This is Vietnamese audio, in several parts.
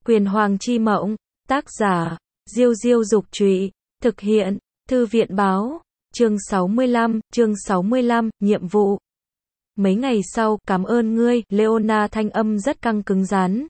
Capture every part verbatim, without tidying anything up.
Quyền Hoàng chi mộng, tác giả, Diêu Diêu Dục Trụy, thực hiện, Thư viện Báo, chương sáu mươi lăm, chương sáu mươi lăm, nhiệm vụ. Mấy ngày sau, cảm ơn ngươi, Leona thanh âm rất căng cứng rắn.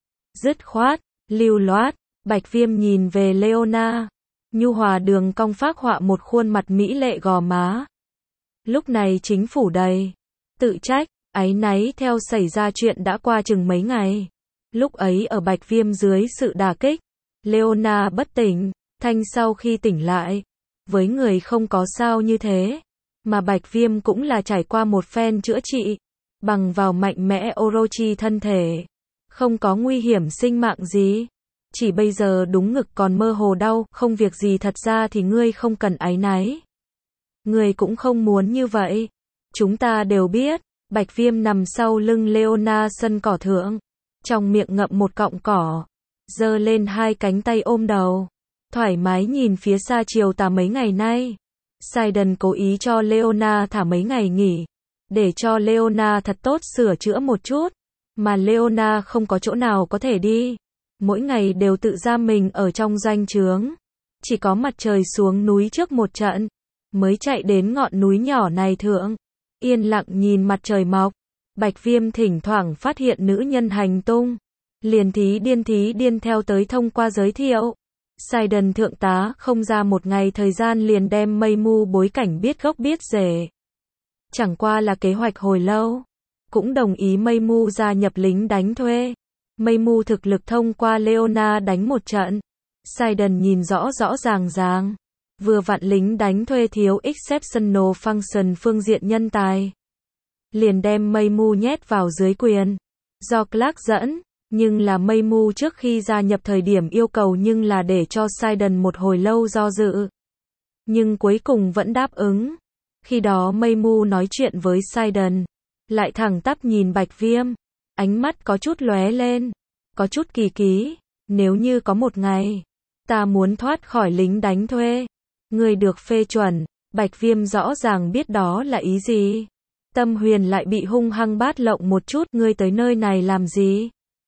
Dứt khoát, lưu loát, Bạch Viêm nhìn về Leona. Nhu hòa đường cong phác họa một khuôn mặt mỹ lệ gò má. Lúc này chính phủ đầy tự trách, áy náy theo xảy ra chuyện đã qua chừng mấy ngày. Lúc ấy ở Bạch Viêm dưới sự đả kích, Leona bất tỉnh, Thanh sau khi tỉnh lại, với người không có sao như thế, mà Bạch Viêm cũng là trải qua một phen chữa trị, bằng vào mạnh mẽ Orochi thân thể, không có nguy hiểm sinh mạng gì. Chỉ bây giờ đúng ngực còn mơ hồ đau, không việc gì, thật ra thì ngươi không cần áy náy. Ngươi cũng không muốn như vậy. Chúng ta đều biết, Bạch Viêm nằm sau lưng Leona sân cỏ thượng, trong miệng ngậm một cọng cỏ, giơ lên hai cánh tay ôm đầu, thoải mái nhìn phía xa chiều tà mấy ngày nay. Sidon cố ý cho Leona thả mấy ngày nghỉ, để cho Leona thật tốt sửa chữa một chút, mà Leona không có chỗ nào có thể đi. Mỗi ngày đều tự giam mình ở trong doanh trướng. Chỉ có mặt trời xuống núi trước một trận, mới chạy đến ngọn núi nhỏ này thượng, yên lặng nhìn mặt trời mọc. Bạch Viêm thỉnh thoảng phát hiện nữ nhân hành tung, liền thí điên thí điên theo tới thông qua giới thiệu. Sidon thượng tá không ra một ngày thời gian liền đem mây mu bối cảnh biết gốc biết rễ. Chẳng qua là kế hoạch hồi lâu, cũng đồng ý mây mu gia nhập lính đánh thuê. Mây mu thực lực thông qua Leona đánh một trận. Sidon nhìn rõ rõ ràng ràng. Vừa vặn lính đánh thuê thiếu exceptional function phương diện nhân tài, liền đem mây mu nhét vào dưới quyền. Do Clark dẫn, nhưng là mây mu trước khi gia nhập thời điểm yêu cầu nhưng là để cho Sidon một hồi lâu do dự. Nhưng cuối cùng vẫn đáp ứng. Khi đó mây mu nói chuyện với Sidon, lại thẳng tắp nhìn Bạch Viêm. Ánh mắt có chút lóe lên, có chút kỳ ký. Nếu như có một ngày, ta muốn thoát khỏi lính đánh thuê, ngươi được phê chuẩn. Bạch Viêm rõ ràng biết đó là ý gì. Tâm huyền lại bị hung hăng bát lộng một chút, ngươi tới nơi này làm gì?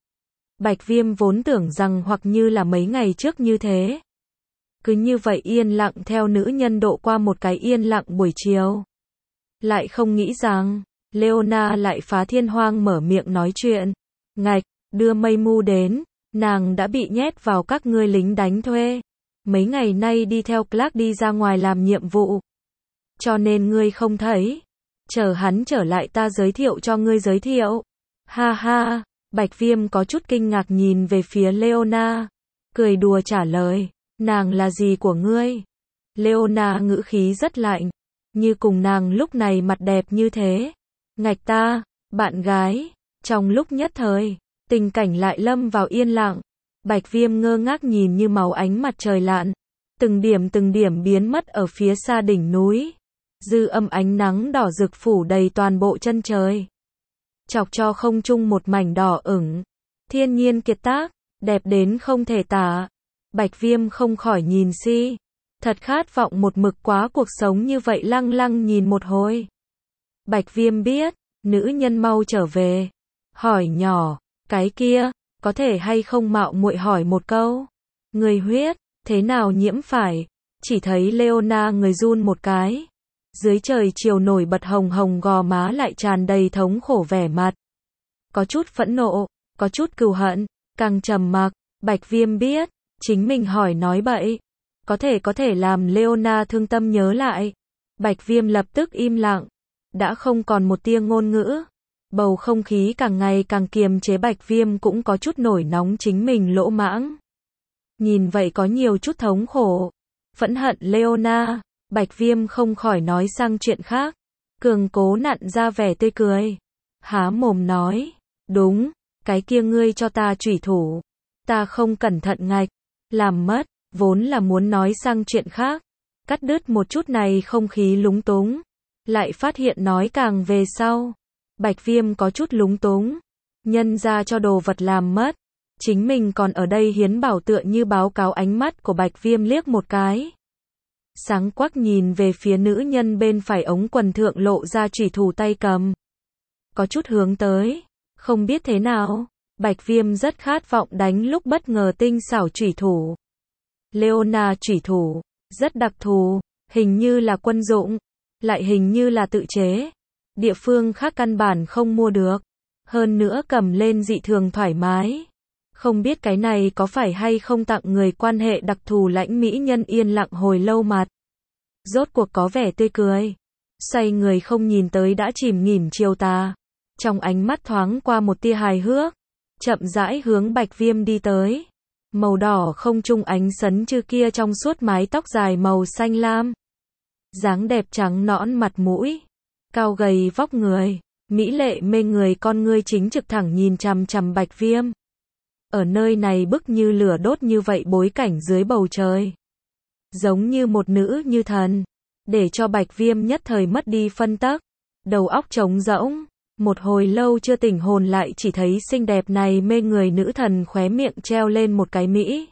Bạch Viêm vốn tưởng rằng hoặc như là mấy ngày trước như thế. Cứ như vậy yên lặng theo nữ nhân độ qua một cái yên lặng buổi chiều. Lại không nghĩ rằng, Leona lại phá thiên hoang mở miệng nói chuyện. Ngạch, đưa mây mu đến, nàng đã bị nhét vào các ngươi lính đánh thuê. Mấy ngày nay đi theo Clark đi ra ngoài làm nhiệm vụ. Cho nên ngươi không thấy. Chờ hắn trở lại ta giới thiệu cho ngươi giới thiệu. Ha ha, Bạch Viêm có chút kinh ngạc nhìn về phía Leona. Cười đùa trả lời, nàng là gì của ngươi? Leona ngữ khí rất lạnh, như cùng nàng lúc này mặt đẹp như thế. Ngạch ta, bạn gái. Trong lúc nhất thời, tình cảnh lại lâm vào yên lặng. Bạch Viêm ngơ ngác nhìn như màu ánh mặt trời lặn, từng điểm từng điểm biến mất ở phía xa đỉnh núi. Dư âm ánh nắng đỏ rực phủ đầy toàn bộ chân trời, chọc cho không trung một mảnh đỏ ửng. Thiên nhiên kiệt tác, đẹp đến không thể tả. Bạch Viêm không khỏi nhìn si, thật khát vọng một mực quá cuộc sống như vậy, lăng lăng nhìn một hồi. Bạch Viêm biết, nữ nhân mau trở về, hỏi nhỏ, cái kia, có thể hay không mạo muội hỏi một câu, người huyết, thế nào nhiễm phải? Chỉ thấy Leona người run một cái, dưới trời chiều nổi bật hồng hồng gò má lại tràn đầy thống khổ vẻ mặt. Có chút phẫn nộ, có chút cừu hận, càng trầm mặc. Bạch Viêm biết, chính mình hỏi nói bậy, có thể có thể làm Leona thương tâm nhớ lại. Bạch Viêm lập tức im lặng, đã không còn một tia ngôn ngữ. Bầu không khí càng ngày càng kiềm chế, Bạch Viêm cũng có chút nổi nóng chính mình lỗ mãng. Nhìn vậy có nhiều chút thống khổ, phẫn hận Leona, Bạch Viêm không khỏi nói sang chuyện khác. Cường cố nặn ra vẻ tươi cười, há mồm nói, đúng, cái kia ngươi cho ta chủy thủ, ta không cẩn thận ngạch, làm mất, vốn là muốn nói sang chuyện khác, cắt đứt một chút này không khí lúng túng, lại phát hiện nói càng về sau. Bạch Viêm có chút lúng túng, nhân ra cho đồ vật làm mất, chính mình còn ở đây hiến bảo tựa như báo cáo. Ánh mắt của Bạch Viêm liếc một cái, sáng quắc nhìn về phía nữ nhân bên phải, ống quần thượng lộ ra chủy thủ tay cầm, có chút hướng tới, không biết thế nào, Bạch Viêm rất khát vọng đánh lúc bất ngờ tinh xảo chủy thủ. Leona chủy thủ, rất đặc thù, hình như là quân dụng, lại hình như là tự chế. Địa phương khác căn bản không mua được. Hơn nữa cầm lên dị thường thoải mái. Không biết cái này có phải hay không tặng người quan hệ đặc thù lãnh mỹ nhân yên lặng hồi lâu mặt. Rốt cuộc có vẻ tươi cười. Xoay người không nhìn tới đã chìm nghỉm chiều tà. Trong ánh mắt thoáng qua một tia hài hước. Chậm rãi hướng Bạch Viêm đi tới. Màu đỏ không trung ánh sấn chư kia trong suốt mái tóc dài màu xanh lam. Dáng đẹp trắng nõn mặt mũi. Cao gầy vóc người. Mỹ lệ mê người con ngươi chính trực thẳng nhìn chằm chằm Bạch Viêm. Ở nơi này bức như lửa đốt như vậy bối cảnh dưới bầu trời. Giống như một nữ như thần. Để cho Bạch Viêm nhất thời mất đi phân tắc. Đầu óc trống rỗng. Một hồi lâu chưa tỉnh hồn lại chỉ thấy xinh đẹp này mê người nữ thần khóe miệng treo lên một cái mỹ.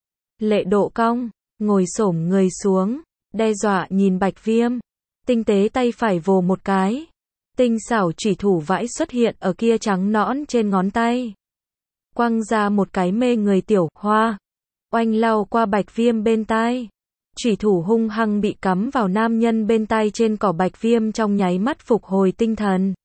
Lệ độ cong. Ngồi xổm người xuống. Đe dọa nhìn Bạch Viêm. Tinh tế tay phải vồ một cái. Tinh xảo chủy thủ vãi xuất hiện ở kia trắng nõn trên ngón tay. Quăng ra một cái mê người tiểu hoa. Oanh lao qua Bạch Viêm bên tai. Chủy thủ hung hăng bị cắm vào nam nhân bên tai trên cỏ. Bạch Viêm trong nháy mắt phục hồi tinh thần.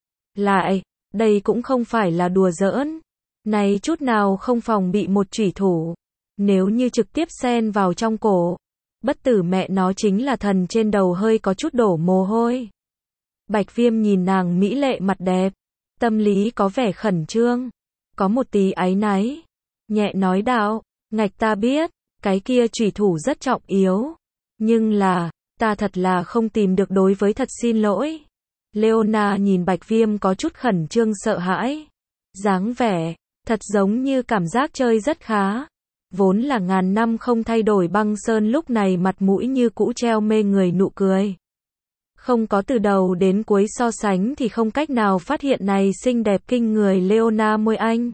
Lại, đây cũng không phải là đùa giỡn. Này chút nào không phòng bị một chủy thủ. Nếu như trực tiếp xen vào trong cổ. Bất tử mẹ nó chính là thần trên đầu hơi có chút đổ mồ hôi. Bạch Viêm nhìn nàng mỹ lệ mặt đẹp. Tâm lý có vẻ khẩn trương. Có một tí áy náy. Nhẹ nói đạo, ngạch ta biết, cái kia chủy thủ rất trọng yếu. Nhưng là, ta thật là không tìm được đối với thật xin lỗi. Leona nhìn Bạch Viêm có chút khẩn trương sợ hãi. Dáng vẻ, thật giống như cảm giác chơi rất khá. Vốn là ngàn năm không thay đổi băng sơn lúc này mặt mũi như cũ treo mê người nụ cười. Không có từ đầu đến cuối so sánh thì không cách nào phát hiện này xinh đẹp kinh người Leona môi anh.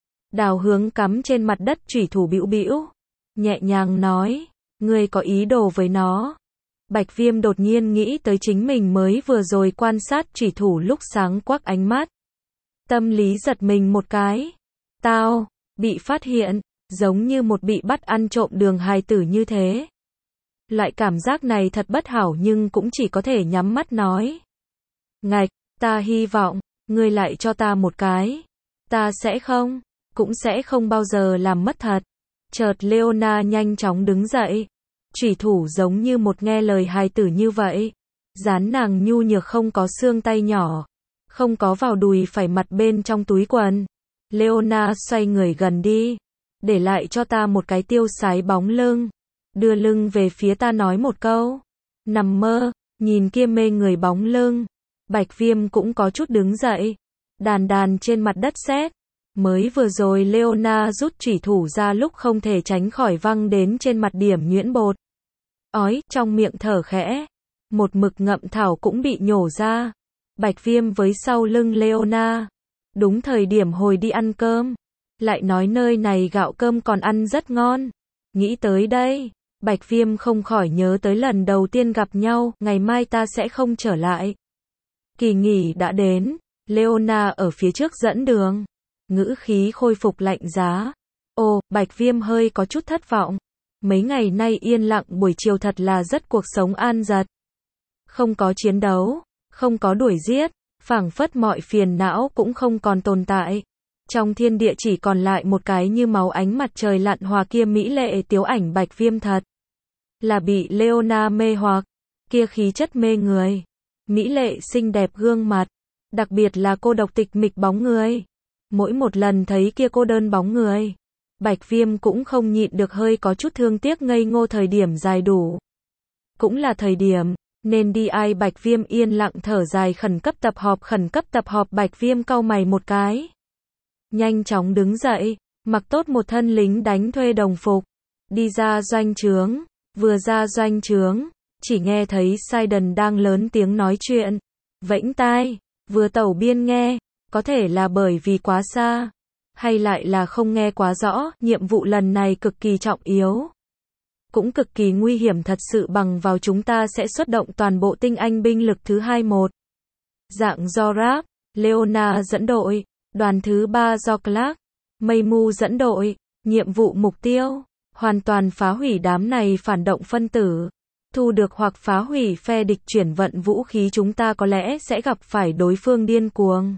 Đào hướng cắm trên mặt đất chủy thủ bĩu bĩu. Nhẹ nhàng nói, ngươi có ý đồ với nó. Bạch Viêm đột nhiên nghĩ tới chính mình mới vừa rồi quan sát chủy thủ lúc sáng quắc ánh mắt. Tâm lý giật mình một cái. Tao, bị phát hiện, giống như một bị bắt ăn trộm đường hài tử như thế. Loại cảm giác này thật bất hảo nhưng cũng chỉ có thể nhắm mắt nói. Ngạch, ta hy vọng, ngươi lại cho ta một cái. Ta sẽ không, cũng sẽ không bao giờ làm mất thật. Chợt Leona nhanh chóng đứng dậy. Chủy thủ giống như một nghe lời hài tử như vậy. Dán nàng nhu nhược không có xương tay nhỏ. Không có vào đùi phải mặt bên trong túi quần. Leona xoay người gần đi. Để lại cho ta một cái tiêu sái bóng lưng. Đưa lưng về phía ta nói một câu. Nằm mơ, nhìn kia mê người bóng lưng. Bạch Viêm cũng có chút đứng dậy. Đàn đàn trên mặt đất sét. Mới vừa rồi Leona rút chủy thủ ra lúc không thể tránh khỏi văng đến trên mặt điểm nhuyễn bột. Ói, trong miệng thở khẽ. Một mực ngậm thảo cũng bị nhổ ra. Bạch Viêm với sau lưng Leona. Đúng thời điểm hồi đi ăn cơm. Lại nói nơi này gạo cơm còn ăn rất ngon. Nghĩ tới đây, Bạch Viêm không khỏi nhớ tới lần đầu tiên gặp nhau. Ngày mai ta sẽ không trở lại. Kỳ nghỉ đã đến. Leona ở phía trước dẫn đường. Ngữ khí khôi phục lạnh giá. Ồ, Bạch Viêm hơi có chút thất vọng. Mấy ngày nay yên lặng buổi chiều thật là rất cuộc sống an dật. Không có chiến đấu, không có đuổi giết, phảng phất mọi phiền não cũng không còn tồn tại. Trong thiên địa chỉ còn lại một cái như máu ánh mặt trời lặn hòa kia mỹ lệ tiếu ảnh Bạch Viêm thật. Là bị Leona mê hoặc, kia khí chất mê người. Mỹ lệ xinh đẹp gương mặt, đặc biệt là cô độc tịch mịch bóng người. Mỗi một lần thấy kia cô đơn bóng người, Bạch Viêm cũng không nhịn được hơi có chút thương tiếc ngây ngô thời điểm dài đủ. Cũng là thời điểm, nên đi ai Bạch Viêm yên lặng thở dài khẩn cấp tập họp khẩn cấp tập họp Bạch Viêm cau mày một cái. Nhanh chóng đứng dậy, mặc tốt một thân lính đánh thuê đồng phục. Đi ra doanh trướng, vừa ra doanh trướng, chỉ nghe thấy Sidon đang lớn tiếng nói chuyện. Vẫy tai, vừa tẩu biên nghe, có thể là bởi vì quá xa. Hay lại là không nghe quá rõ, nhiệm vụ lần này cực kỳ trọng yếu. Cũng cực kỳ nguy hiểm thật sự bằng vào chúng ta sẽ xuất động toàn bộ tinh anh binh lực thứ hai mươi mốt. Dạng do rap, Leona dẫn đội, Đoàn thứ ba do Clark, Mây Mu dẫn đội. Nhiệm vụ mục tiêu, hoàn toàn phá hủy đám này phản động phân tử. Thu được hoặc phá hủy phe địch chuyển vận vũ khí, chúng ta có lẽ sẽ gặp phải đối phương điên cuồng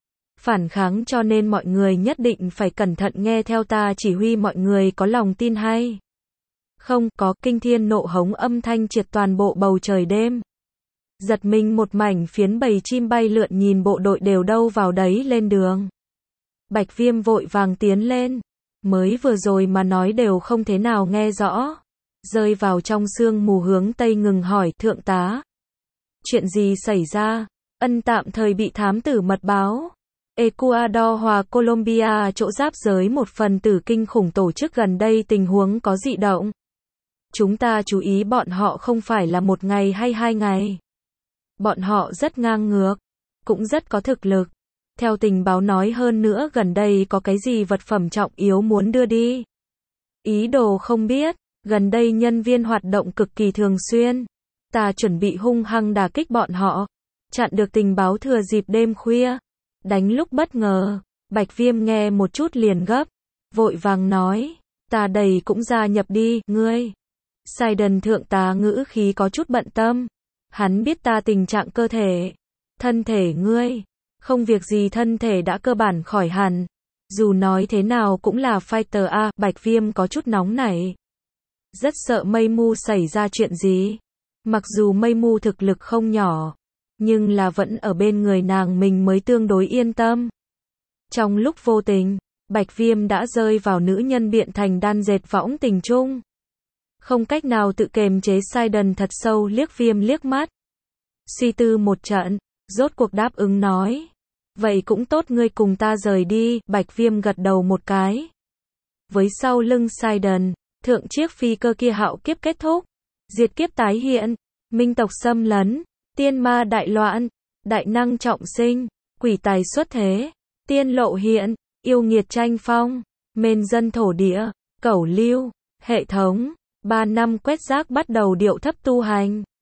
phản kháng, cho nên mọi người nhất định phải cẩn thận nghe theo ta chỉ huy. Mọi người có lòng tin hay không? Có. Kinh thiên nộ hống âm thanh triệt toàn bộ bầu trời đêm. Giật mình một mảnh phiến bầy chim bay lượn nhìn bộ đội đều đâu vào đấy lên đường. Bạch Viêm vội vàng tiến lên. Mới vừa rồi mà nói đều không thế nào nghe rõ. Rơi vào trong sương mù hướng tây ngừng hỏi, thượng tá. Chuyện gì xảy ra? Ân tạm thời bị thám tử mật báo. Ecuador hòa Colombia chỗ giáp giới một phần tử kinh khủng tổ chức gần đây tình huống có dị động. Chúng ta chú ý bọn họ không phải là một ngày hay hai ngày. Bọn họ rất ngang ngược, cũng rất có thực lực. Theo tình báo nói hơn nữa gần đây có cái gì vật phẩm trọng yếu muốn đưa đi. Ý đồ không biết, gần đây nhân viên hoạt động cực kỳ thường xuyên. Ta chuẩn bị hung hăng đả kích bọn họ. Chặn được tình báo thừa dịp đêm khuya. Đánh lúc bất ngờ. Bạch Viêm nghe một chút liền gấp. Vội vàng nói. Ta đây cũng gia nhập đi, ngươi. Sidon thượng tá ngữ khí có chút bận tâm. Hắn biết ta tình trạng cơ thể. Thân thể ngươi. Không việc gì, thân thể đã cơ bản khỏi hẳn. Dù nói thế nào cũng là fighter a. Bạch Viêm có chút nóng nảy. Rất sợ Mây Mu xảy ra chuyện gì. Mặc dù Mây Mu thực lực không nhỏ, nhưng là vẫn ở bên người nàng mình mới tương đối yên tâm. Trong lúc vô tình, Bạch Viêm đã rơi vào nữ nhân biện thành đan dệt võng tình chung. Không cách nào tự kềm chế, Sidon thật sâu liếc Viêm liếc mắt. Suy tư một trận, rốt cuộc đáp ứng nói. Vậy cũng tốt, ngươi cùng ta rời đi. Bạch Viêm gật đầu một cái. Với sau lưng Sidon, thượng chiếc phi cơ kia hạo kiếp kết thúc. Diệt kiếp tái hiện, minh tộc xâm lấn, tiên ma đại loạn, đại năng trọng sinh, quỷ tài xuất thế, tiên lộ hiện, yêu nghiệt tranh phong, mền dân thổ địa, cẩu lưu, hệ thống. Ba năm quét rác bắt đầu điệu thấp tu hành.